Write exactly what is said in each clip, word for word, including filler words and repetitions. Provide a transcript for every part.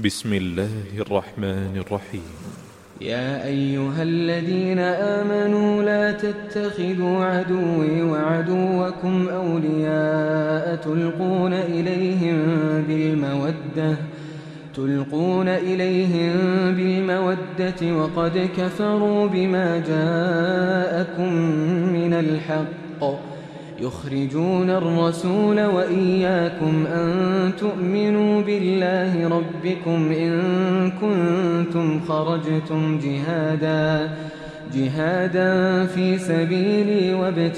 بسم الله الرحمن الرحيم. يا أيها الذين آمنوا لا تتخذوا عدوي وعدوكم أولياء تلقون إليهم بالمودة تلقون إليهم بالمودة وقد كفروا بما جاءكم من الحق يخرجون الرسول وإياكم أن تؤمنوا بالله ربكم إن كنتم خرجتم جهادا جهادا في سبيلي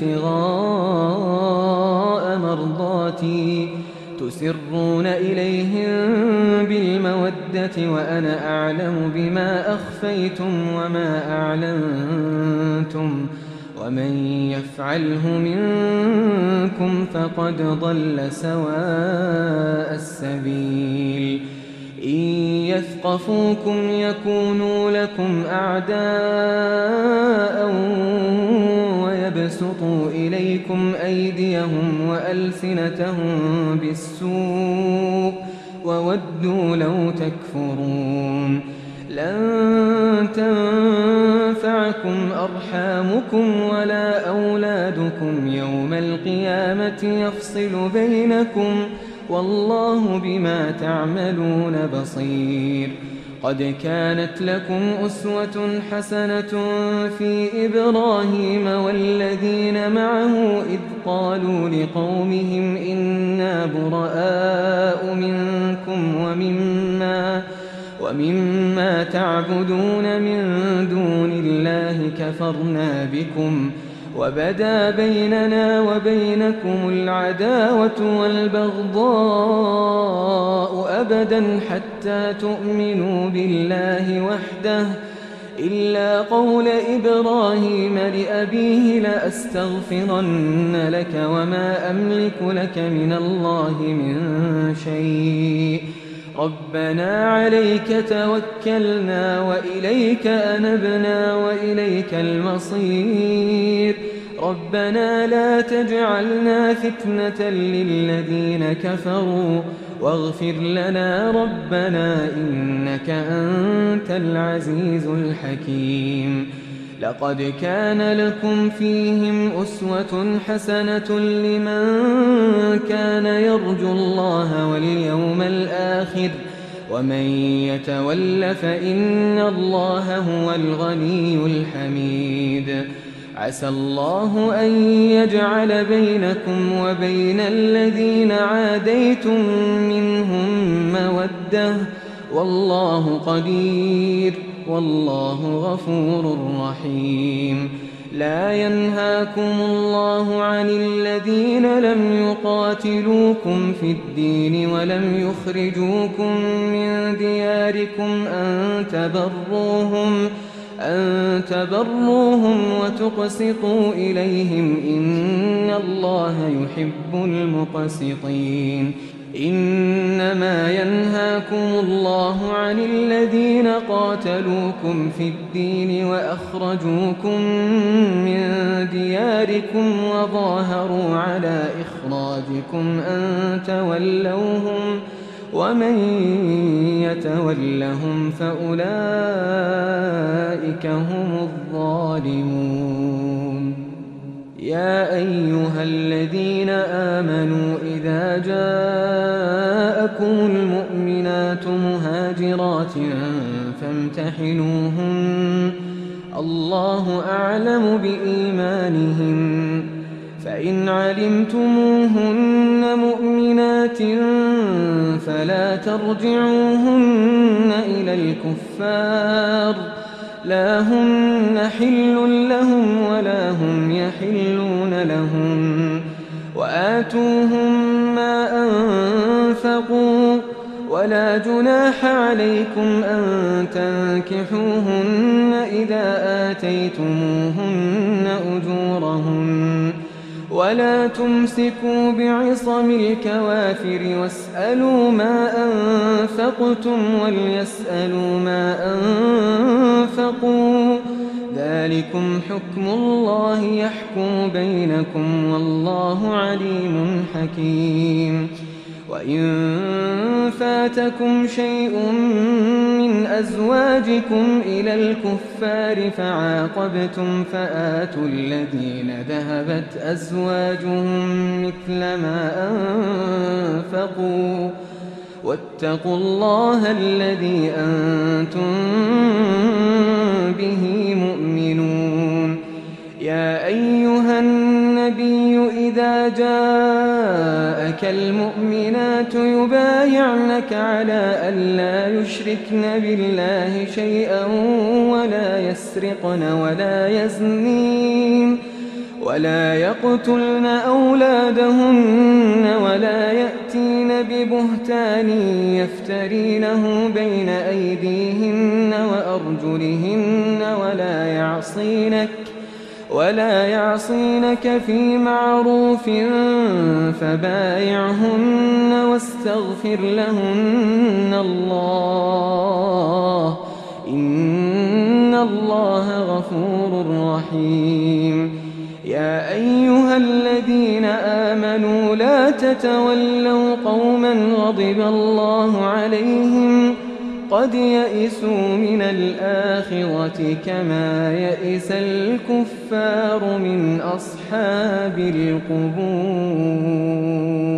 وابتغاء مرضاتي تسرون إليهم بالمودة وأنا أعلم بما أخفيتم وما أعلنتم ومن يفعله منكم فقد ضل سواء السبيل إن يثقفوكم يكونوا لكم أعداء ويبسطوا إليكم أيديهم وألسنتهم بالسوء وودوا لو تكفرون لن تنفعكم أرحامكم ولا أولادكم يوم القيامة يفصل بينكم والله بما تعملون بصير. قد كانت لكم أسوة حسنة في إبراهيم والذين معه إذ قالوا لقومهم إنا براء منكم ومما ومما تعبدون من دون الله كفرنا بكم وبدا بيننا وبينكم العداوة والبغضاء أبدا حتى تؤمنوا بالله وحده إلا قول إبراهيم لأبيه لأستغفرن لك وما أملك لك من الله من شيء ربنا عليك توكلنا وإليك أنبنا وإليك المصير ربنا لا تجعلنا فتنة للذين كفروا واغفر لنا ربنا إنك أنت العزيز الحكيم. لقد كان لكم فيهم أسوة حسنة لمن كان يرجو الله واليوم الآخر ومن يتول فإن الله هو الغني الحميد. عسى الله أن يجعل بينكم وبين الذين عاديتم منهم مودة والله قدير والله غفور رحيم. لا ينهاكم الله عن الذين لم يقاتلوكم في الدين ولم يخرجوكم من دياركم أن تبروهم أن تبروهم وتقسطوا إليهم إن الله يحب المقسطين. إنما ينهاكم الله عن الذين قاتلوكم في الدين وأخرجوكم من دياركم وظاهروا على إخراجكم أن تولوهم ومن يتولهم فأولئك هم الظالمون. يا أيها الذين آمنوا إذا جاءكم المؤمنات مهاجرات فامتحنوهن الله أعلم بإيمانهن فإن علمتموهن مؤمنات فلا ترجعوهن إلى الكفار لا هن حل لهم ولا هم يحلون لهم وآتوهم ما أنفقوا ولا جناح عليكم أن تنكحوهن إذا آتيتموهن أجورهن ولا تمسكوا بعصم الكوافر واسألوا ما أنفقتم وليسألوا ما أنفقوا ذلكم حكم الله يحكم بينكم والله عليم حكيم. وإن فاتكم شيء من أزواجكم إلى الكفار فعاقبتم فآتوا الذين ذهبت أزواجهم مثل ما أنفقوا واتقوا الله الذي أنتم به مؤمنون. يا أيها النبي إذا جاءك المؤمنات يبايعنك على أن لا يشركن بالله شيئا ولا يسرقن ولا يزنين ولا يقتلن أولادهن ولا يأتين ببهتان يفترينه بين أيديهن وأرجلهن ولا يعصينك ولا يعصينك في معروف فبايعهن واستغفر لهن الله إن الله غفور رحيم. يا أيها الذين آمنوا لا تتولوا قوما غضب الله عليهم قد يئسوا من الآخرة كما يئس الكفار من أصحاب القبور.